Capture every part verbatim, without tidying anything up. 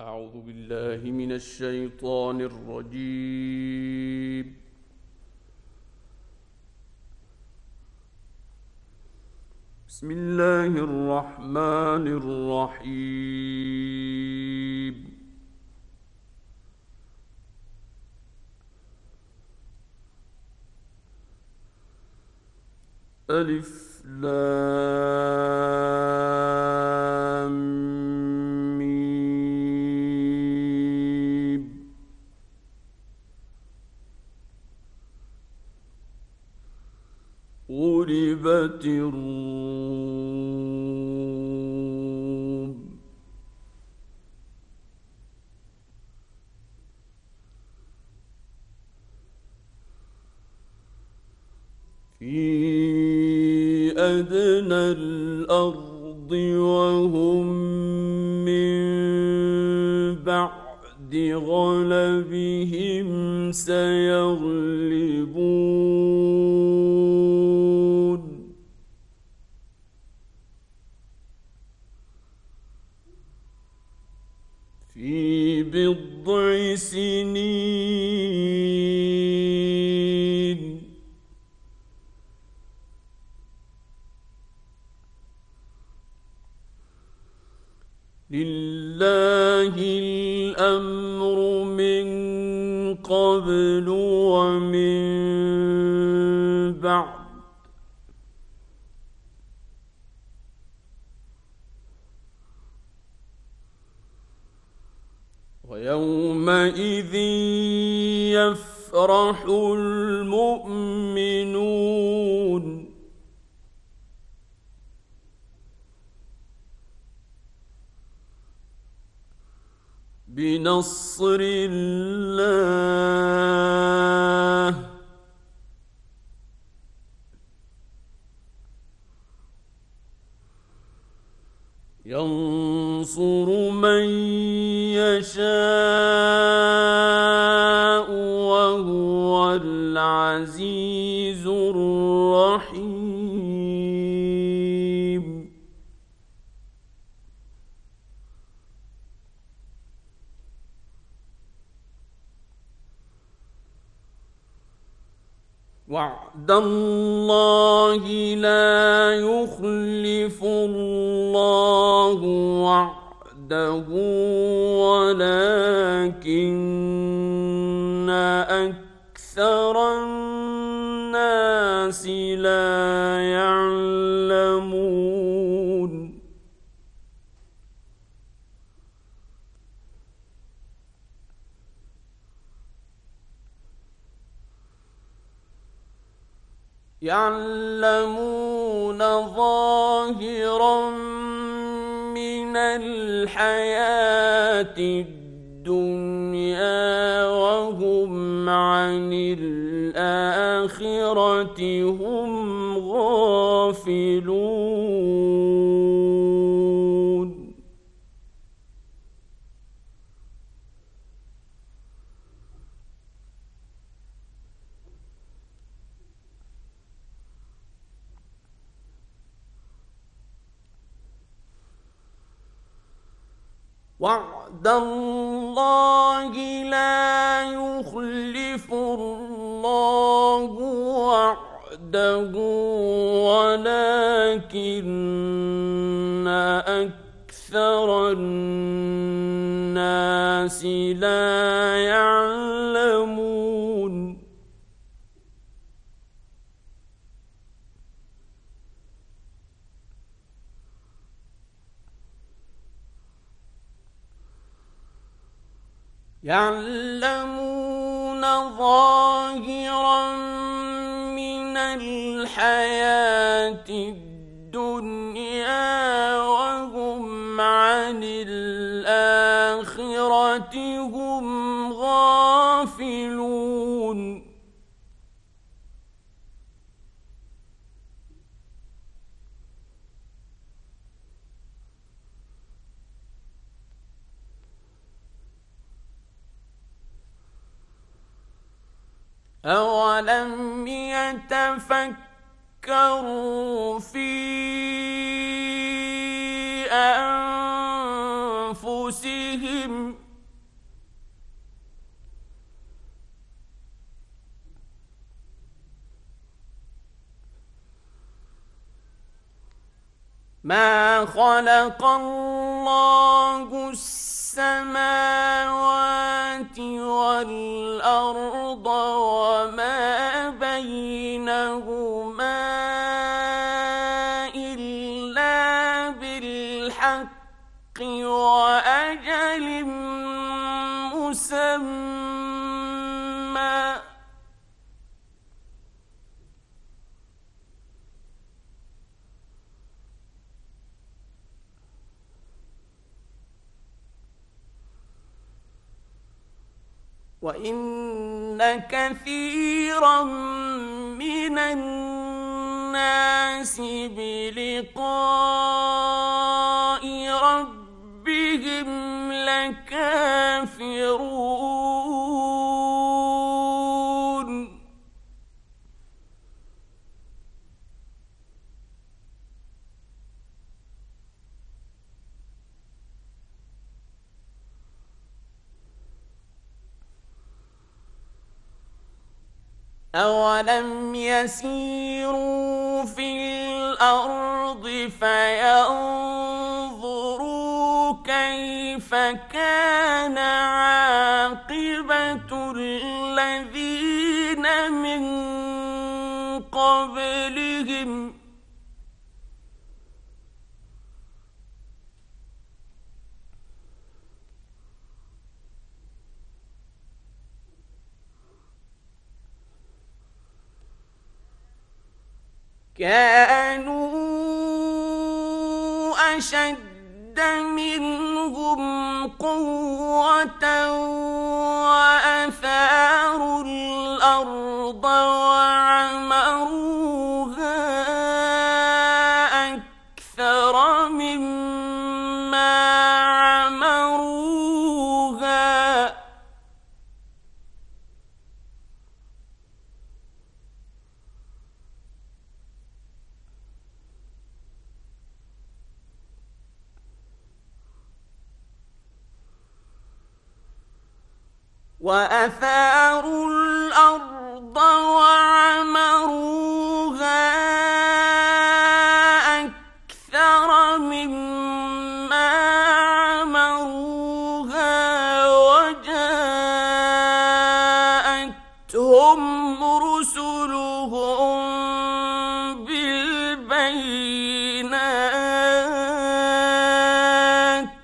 أعوذ بالله من الشيطان الرجيم. بسم الله الرحمن الرحيم. ألف لام ميم. غلبت الروم. في أدنى الأرض وهم من بعد غلبهم سيغلبون. في بضع سنين لله الأمر من قبل ومن بعد ويومئذ يفرح المؤمنون بنصر الله ينصر من يشاء وهو العزيز الرحيم. وعد الله لا يخلف الله وعده ولكن أكثر الناس لا يعلمون. يعلمون ظاهرا من الحياة الدنيا وهم عن الآخرة هم غافلون. وعد الله لا يخلف الله وعده ولكن أكثر الناس لا يعلمون. يعلمون ظاهرا من الحياة الدنيا وهم عن الآخرة هم غافلون. أولم يتفكروا في أنفسهم أنفسهم ما خلق الله السماوات والأرض وما بينهما إلا بالحق وأجل مسمى وَإِنَّ كَثِيرًا مِنَ النَّاسِ بِلِقَاءِ رَبِّهِمْ لَكَافِرُونَ أَوَلَمْ يَسِيرُوا فِي الْأَرْضِ فَيَنظُرُوا كَيْفَ كَانَ عَاقِبَةُ الَّذِينَ مِن قَبْلِهِمْ كانوا أشد منهم قوة وأثاروا الأرض وعمروها أكثر مما عمروها وأثاروا الأرض وعمروها أكثر مما عمروها وجاءتهم رسلهم بالبينات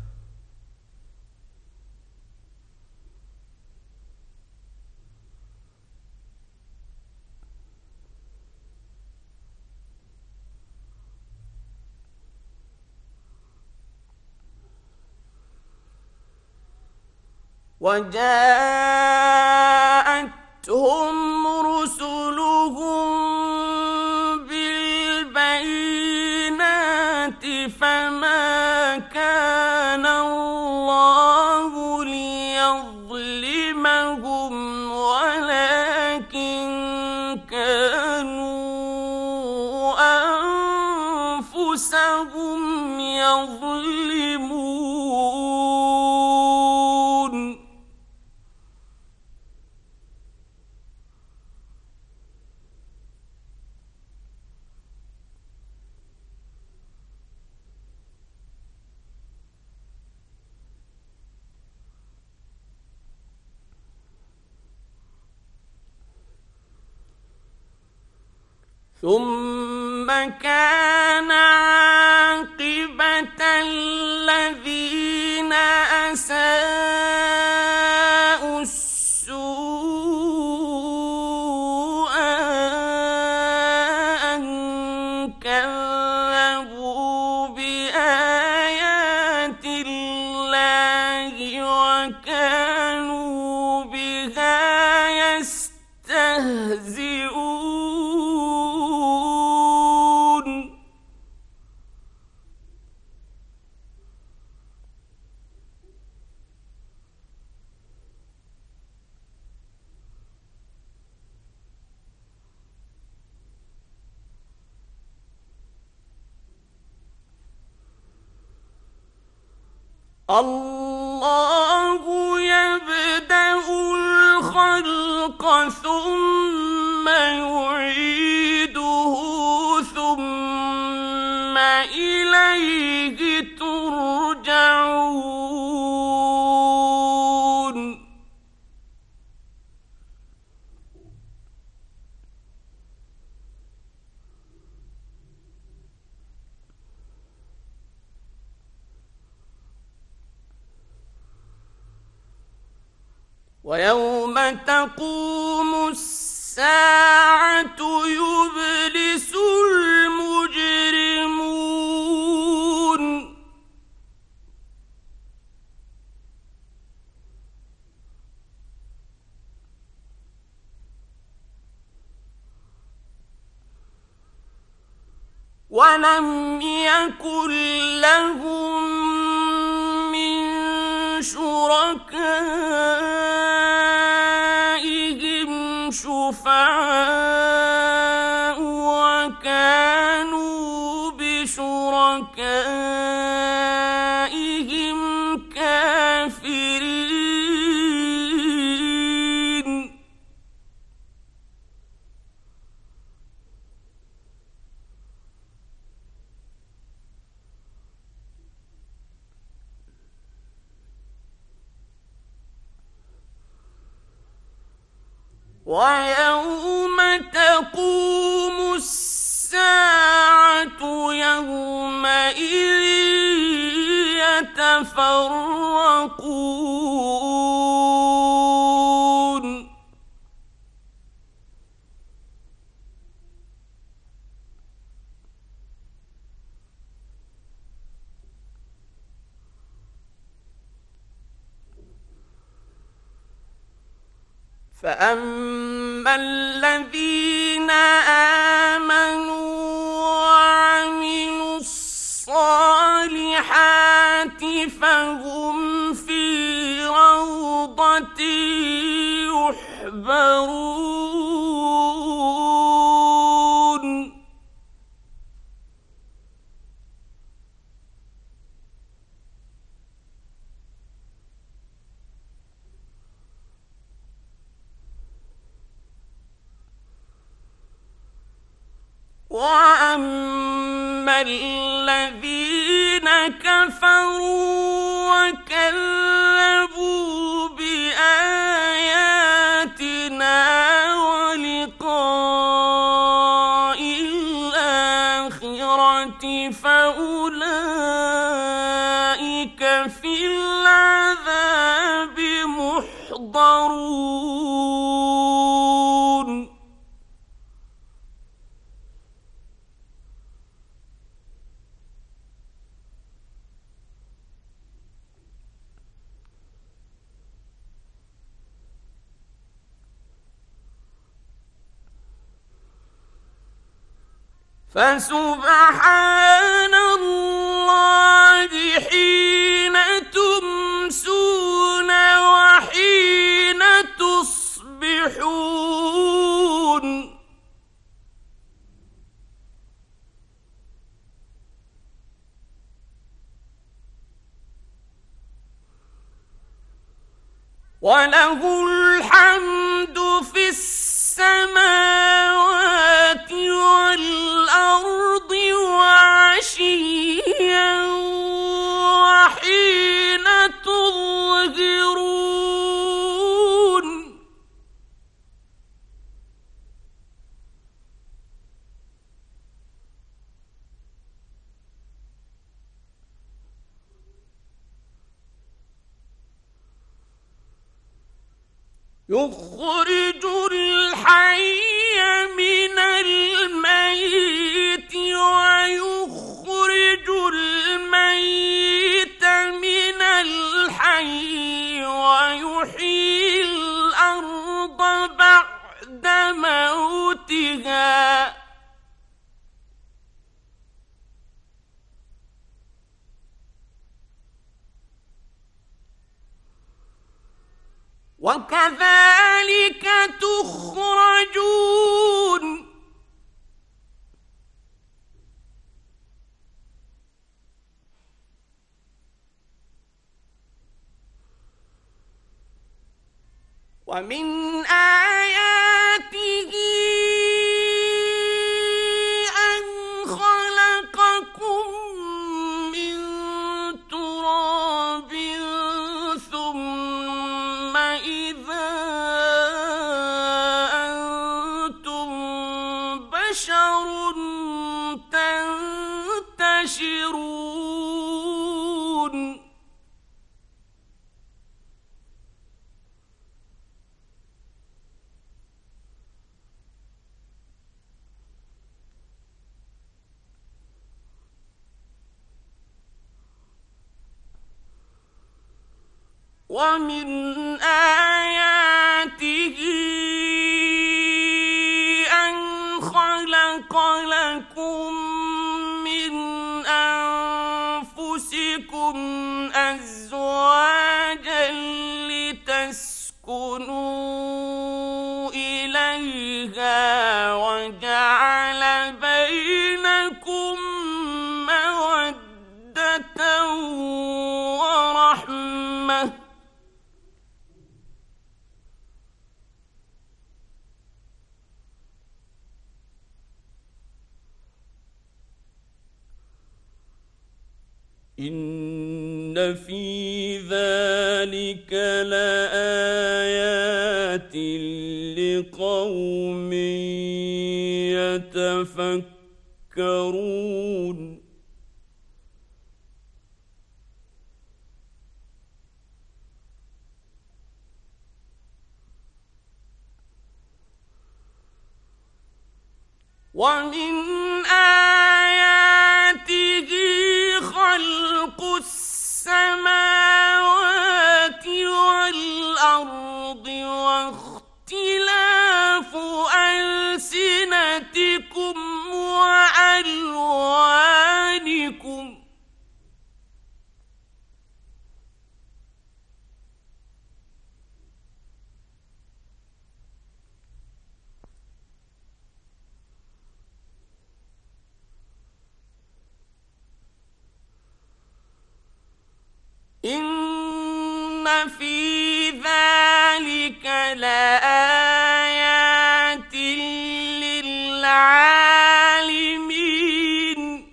وجاءتهم رسلهم بالبينات فما كان الله ليظلمهم ولكن كانوا أنفسهم يظلمون ثم كان عاقبة الذين أساءوا السوء أن كذبوا بآيات الله وكانوا بها يستهزئون الله يبدأ الخلق ثم يعيده ثم إليه ترجعون ويوم تقوم الساعة يبلس المجرمون ولم يكن لهم من شركائهم شفعاء وكانوا بشركائهم كافرين ويوم تقوم الساعة يومئذ يتفرقون فأما الذين آمنوا وعملوا الصالحات فهم في روضة يحبرون وأما الذين كفروا وكذبوا بآياتنا ولقاء الآخرة فأولئك في العذاب محضرون فسبحان الله حين تمسون وحين تصبحون وله الحمد في السماوات والأرض وعشيا وحين تظهرون يخرج الحي من الميت ويخرج الميت من الحي ويحيي الأرض بعد موتها وكذلك تخرجون ومن آياته أن خلقكم من تراب ثم إذا أنتم بشر تنتشرون ومن آياته أن خلق لكم من أنفسكم أزواجا لتسكنوا إليها وجعل بينكم مودة ورحمة إن في ذلك لآيات لقوم يتفكرون ومن آياته خلق السماوات والأرض واختلاف ألسنتكم وألوانكم إن في ذلك لآيات للعالمين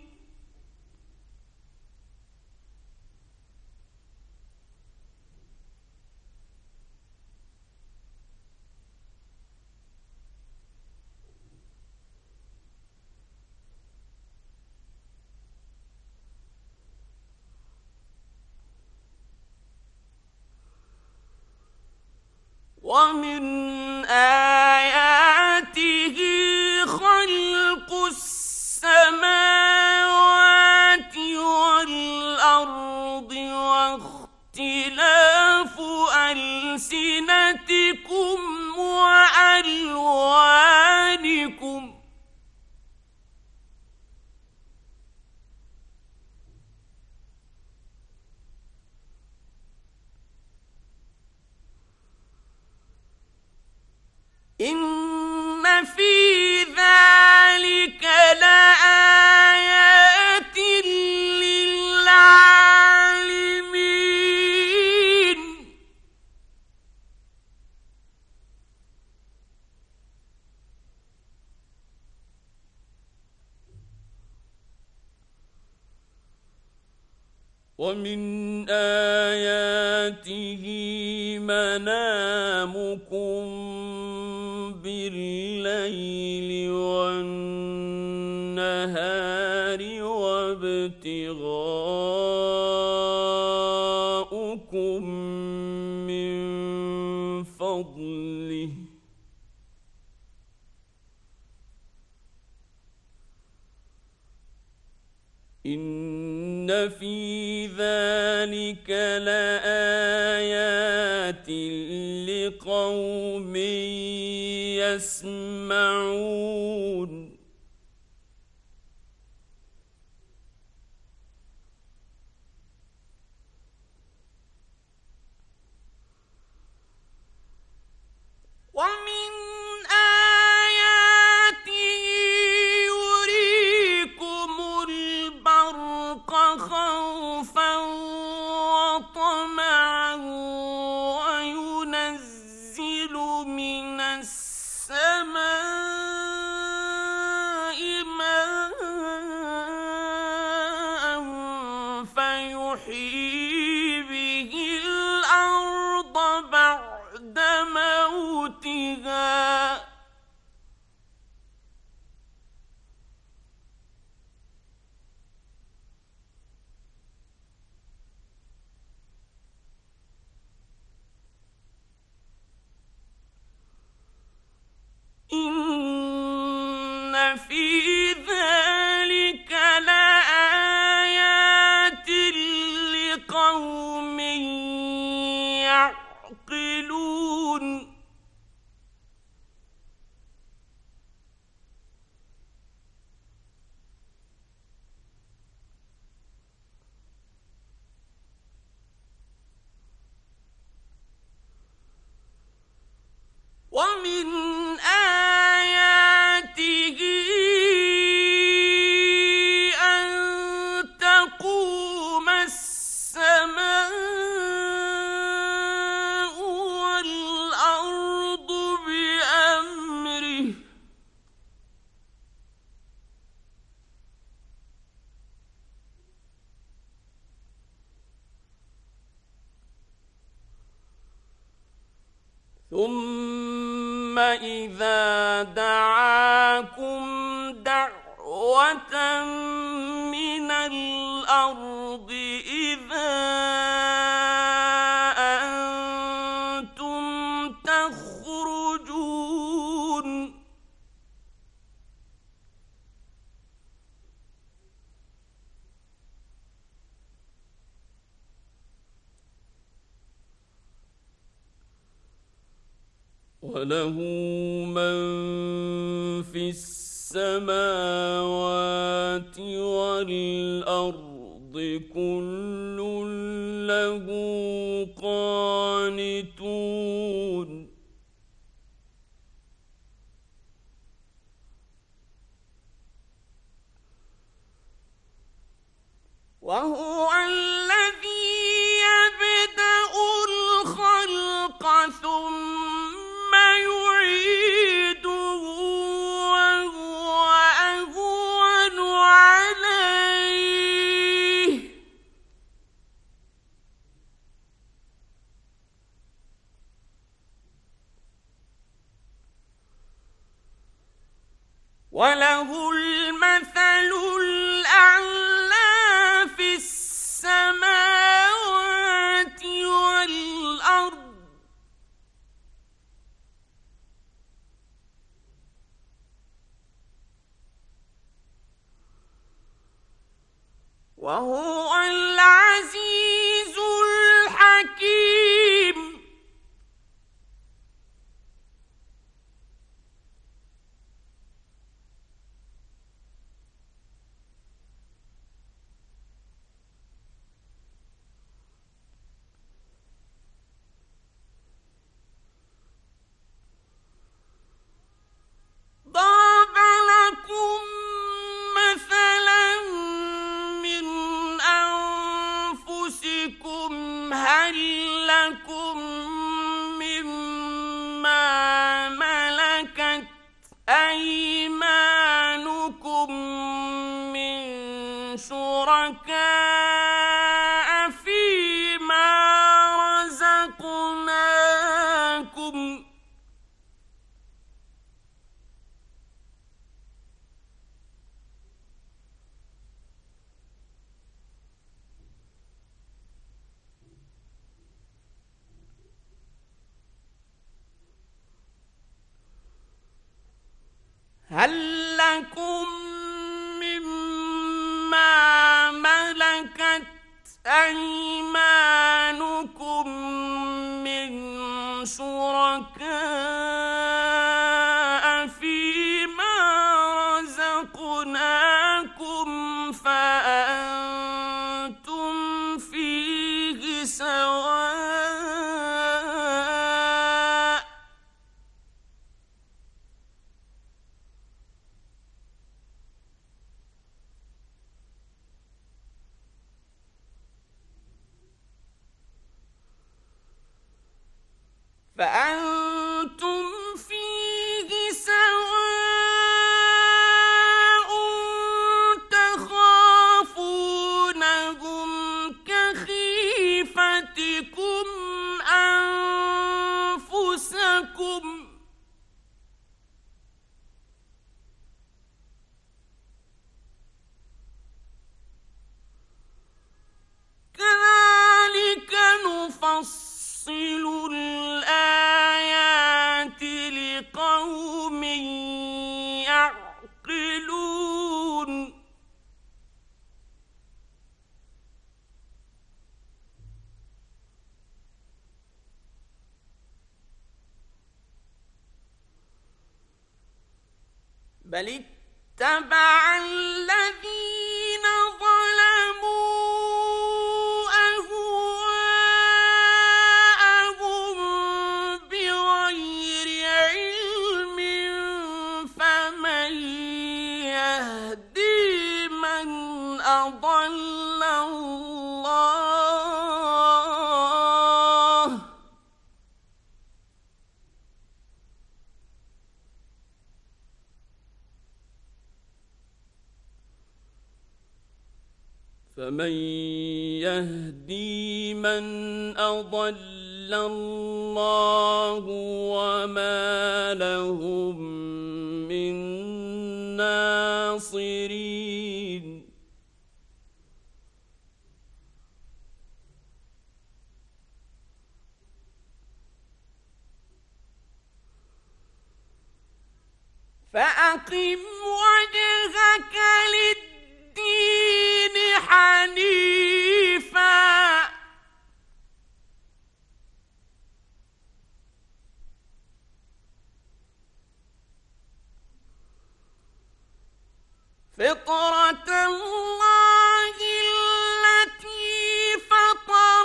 ومن آياته خلق السماوات والأرض واختلاف ألسنتكم وألوانكم إن في ذلك لآيات للعالمين ومن آياته منامكم بالليل والنهار وابتغاؤكم من فضله إن في ذلك لآيات لقوم يسمعون ومن آياته يريكم البرق خوفا وطمعا وينزل في ذلك لآيات لقوم يعقلون ومن آياته أن تقوم السماء والأرض بأمره ثم إذا دعاكم دعوة من الأرض إذا أنتم تخرجون وله من في السماوات والأرض كل له قانتون وهو الذي يبدأ الخلق ثم يعيده وهو أهون عليه وله المثل الأعلى في السماوات والأرض وهو العزيز الحكيم ضرب لكم مثلا من أنفسكم هل لكم مما ملكت أيمانكم من شركاء فيما رزقناكم هل لكم مما ملكت أيمانكم من شركاء فيما رزقناكم فأنتم فيه سواء فأنتم فيه سواء تخافونهم كخيفتكم أنفسكم كذلك نفصل الآيات بل اتبع الذين ظلموا أهواءهم بغير علم فمن يهدي من أضل الله فمن يهدي من أضل الله وما لهم من ناصرين فأقم وجهك للدين حنيفا فطرة الله التي فطر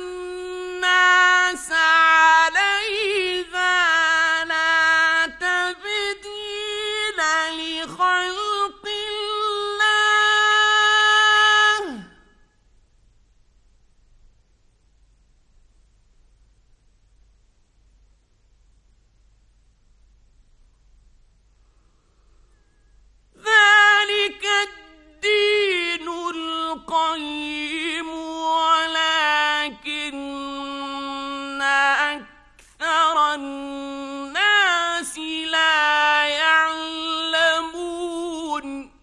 الناس عليها لا تبديل لخلق الله ذلك الدين القيم ولكن أكثر الناس لا يعلمون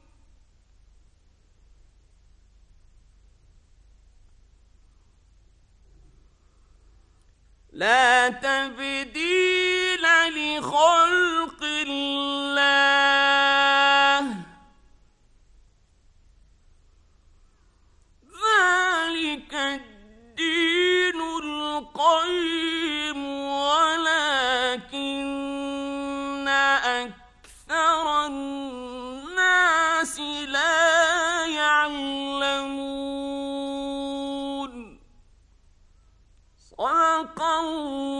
لا تبديل لخلق الله ذلك الدين القيم ولكن أكثر الناس لا يعلمون صدق الله